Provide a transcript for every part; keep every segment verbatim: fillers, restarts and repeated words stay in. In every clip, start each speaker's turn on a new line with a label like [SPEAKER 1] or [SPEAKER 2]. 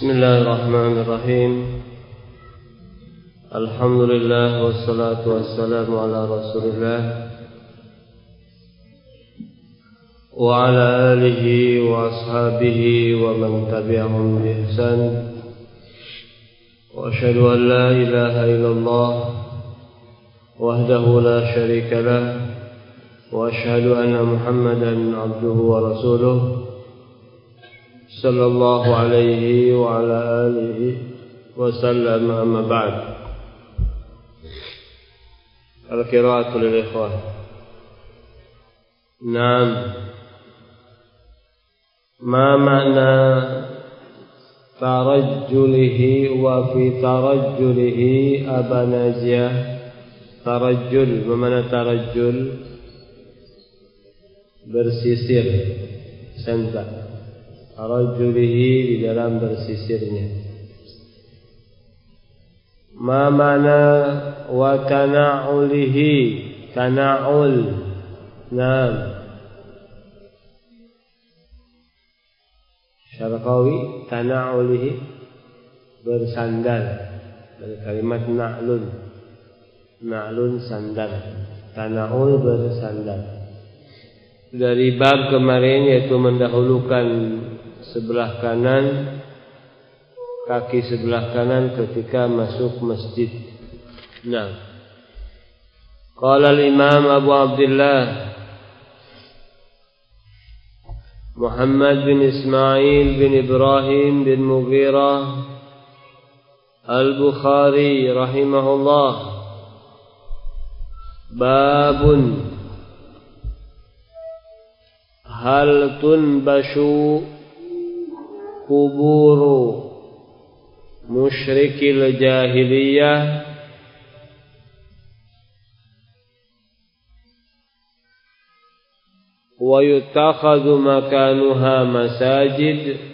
[SPEAKER 1] Bismillahirrahmanirrahim. Alhamdulillah wassalatu wassalamu ala Rasulillah wa ala alihi wa ashabihi wa man tabi'ahum bi ihsan. Wa asyhadu an la ilaha illallah wahdahu la syarika lah wa asyhadu anna Muhammadan abduhu wa rasuluh sallallahu alaihi wa ala alihi wa sallam, amma ba'd. Al-qira'atu lil ikhwah. Naam. Ma ma'na tarajjulihi wa fi tarajjulihi abanaziyah? Tarajjul, mana tarajjul? Bersisir, sentak. Tarajjulihi di dalam bersisirnya. Ma mana wa tana'ulihi, tana'ul. Naam. Syarqawi, tana'ulihi, bersandar. Dari kalimat na'lun. Na'lun sandal. Tana'ul bersandar. Dari bab kemarin yaitu mendahulukan sebelah kanan, kaki sebelah kanan ketika masuk masjid. Nah, qala al-Imam Abu Abdullah Muhammad bin Ismail bin Ibrahim bin Mughirah Al-Bukhari rahimahullah, babun hal tunbashu kuburu musyrikil jahiliyah wa yutakhadhu makanuha masajid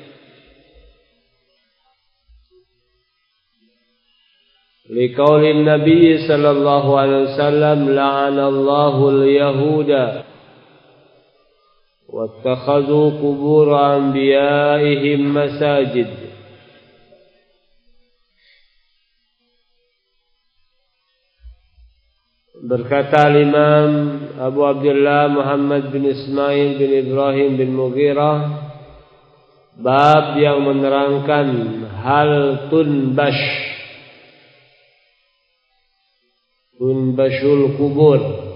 [SPEAKER 1] liqaulin nabiy sallallahu alaihi wasallam la'anallahu al-yahuda واتخذوا قبور أنبيائهم مساجد. Berkata Imam Abu Abdullah Muhammad bin Ismail bin Ibrahim bin Mughirah, bab yang menerangkan hal tunbash, tunbashul kubur.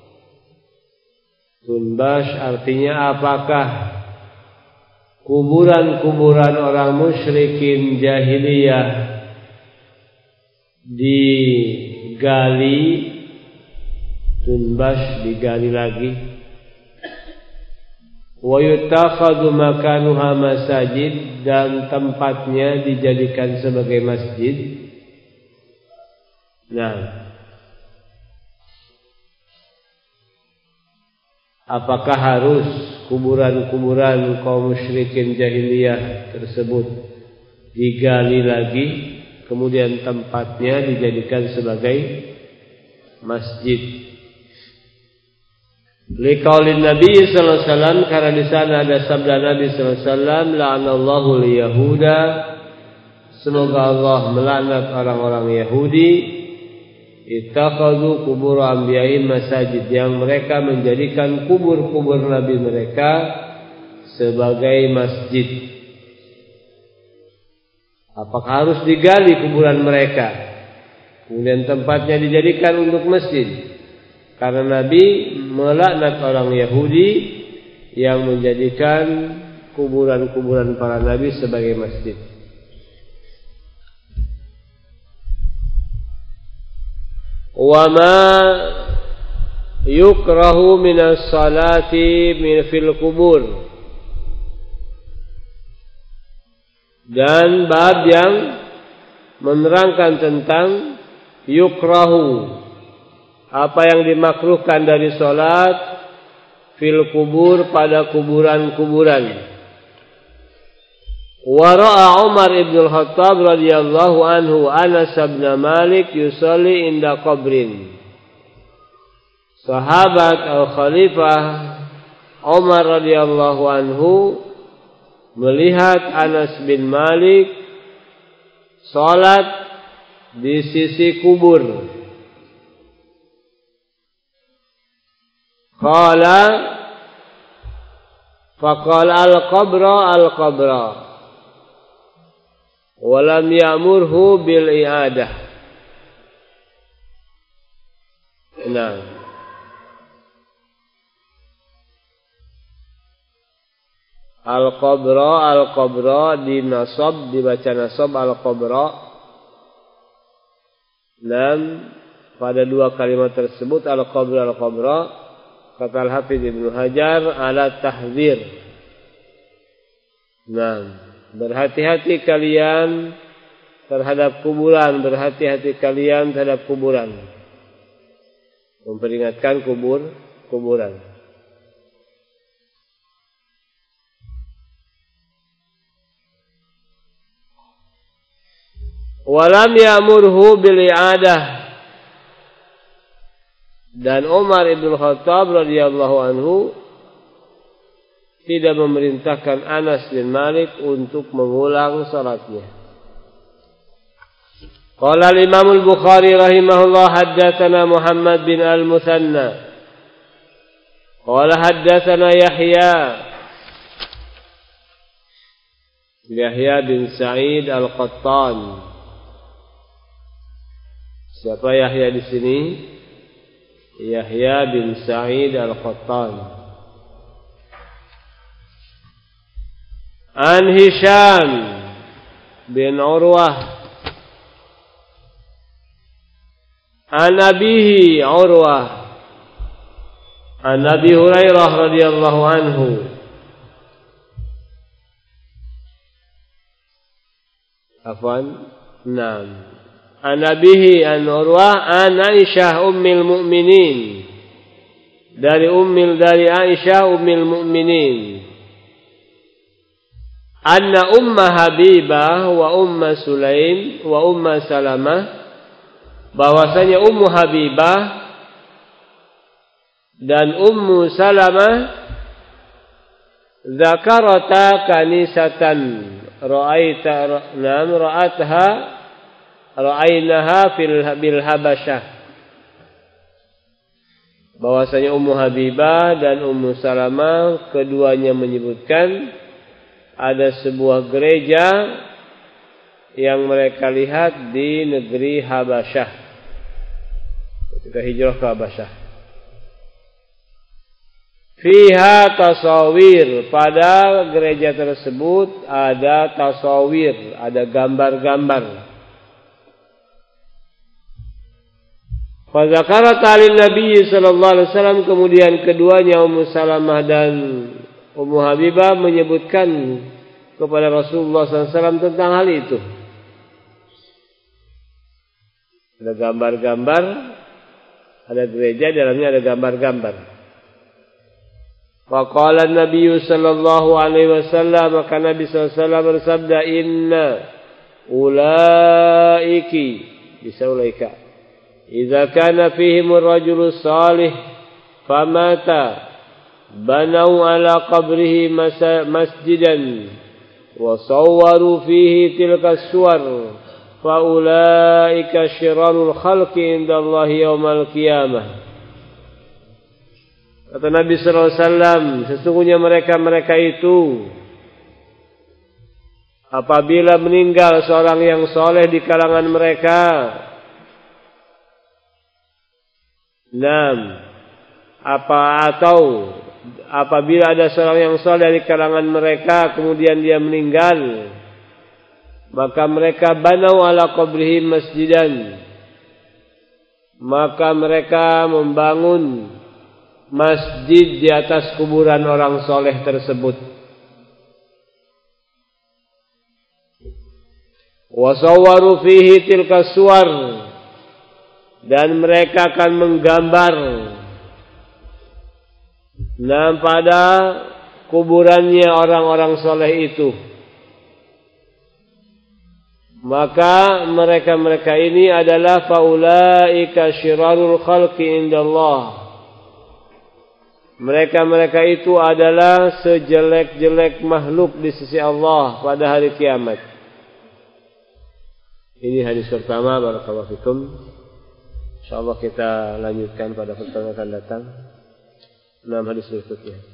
[SPEAKER 1] Tunbash artinya apakah kuburan-kuburan orang musyrikin jahiliyah digali, tunbash digali lagi, wa yutakhadhu makanuha masajid, dan tempatnya dijadikan sebagai masjid. Nah, apakah harus kuburan-kuburan kaum musyrikin jahiliyah tersebut digali lagi, kemudian tempatnya dijadikan sebagai masjid? Liqaulin Nabi sallallahu alaihi wasallam, karena di sana ada sabda Nabi sallallahu alaihi wasallam, la'anallahu al-yahuda, semoga Allah melaknat orang-orang Yahudi, ittakhadhu qubur anbiya'in masajid, yang mereka menjadikan kubur-kubur nabi mereka sebagai masjid. Apakah harus digali kuburan mereka kemudian tempatnya dijadikan untuk masjid? Karena Nabi melaknat orang Yahudi yang menjadikan kuburan-kuburan para nabi sebagai masjid. Wa ma yukrahu minas salati min fil kubur, dan bab yang menerangkan tentang yukrahu, apa yang dimakruhkan dari salat fil kubur, pada kuburan-kuburan. Wa ra'a Umar ibn al-Khattab radhiyallahu anhu Anas bin Malik yusalli inda qabrin. Sahabat al-Khalifah Umar radhiyallahu anhu melihat Anas bin Malik salat di sisi kubur. Qala faqala al-qabra al-qabra wa lam ya'murhu bil i'adah. Nah, al-qabra al-qabra di nasab, dibaca nasab al-qabra. Nam pada dua kalimat tersebut al-qabra al-qabra, kata Al-Hafidz Ibnu Hajar, ala tahdzir. Nah, berhati-hati kalian terhadap kuburan, berhati-hati kalian terhadap kuburan. Memperingatkan kubur, kuburan. Walam ya'murhu bil i'adah. Dan Umar ibn Khattab radhiyallahu anhu tidak memerintahkan Anas bin Malik untuk mengulang salatnya. Qala al-Imam al-Bukhari rahimahullah haddatsana Muhammad bin al-Muthanna. Qala haddatsana Yahya Yahya bin Sa'id al-Qattan. Siapa Yahya di sini? Yahya bin Sa'id al-Qattan. An Hisham bin Urwah an abihi Urwah an Abi Hurairah radhiyallahu anhu afwan nam an abihi an Urwah an Aisyah ummil mu'minin, dari ummil dari Aisyah ummil mu'minin, anna umma Habibah wa umma Sulaim wa umma Salamah, bahwasanya Ummu Habibah dan Ummu Salamah zakarata kanisatan ra'aita nam ra'atha ra'ainaha fil bil Habasyah, bahwasanya Ummu Habibah dan Ummu Salamah keduanya menyebutkan ada sebuah gereja yang mereka lihat di negeri Habasyah ketika hijrah ke Habasyah. Fiha tasawir, pada gereja tersebut ada tasawir, ada gambar-gambar. Fa zakarat alin Nabi sallallahu alaihi wasallam, kemudian keduanya Ummu Salamah dan Ummu Habibah menyebutkan kepada Rasulullah sallallahu alaihi wasallam tentang hal itu. Ada gambar-gambar, ada gereja dalamnya ada gambar-gambar. Wa qala an-nabiy sallallahu alaihi wasallam, maka Nabi sallallahu alaihi wasallam bersabda, inna ulaiki bisa ulaika idza kana fihim ar-rajulu salih famata banau ala qabrihi masjidan wa sawwaru fihi tilka as-suwar fa ulaika syirarul khalqi indallahi yaumal qiyamah. Kata Nabi sallallahu alaihi wasallam, sesungguhnya mereka-mereka itu apabila meninggal seorang yang soleh di kalangan mereka, nam apa atau apabila ada seorang yang soleh di kalangan mereka kemudian dia meninggal, maka mereka banau ala qabrihi masjidan, maka mereka membangun masjid di atas kuburan orang soleh tersebut. Wasawwaru fihi tilka suwar, dan mereka akan menggambar nah pada kuburannya orang-orang soleh itu. Maka mereka-mereka ini adalah faulaika syirarul khalqi indallah, mereka-mereka itu adalah sejelek-jelek makhluk di sisi Allah pada hari kiamat. Ini hadis pertama. Barakallahu fikum. Insyaallah kita lanjutkan pada pertemuan akan datang. Enam hadis berikutnya.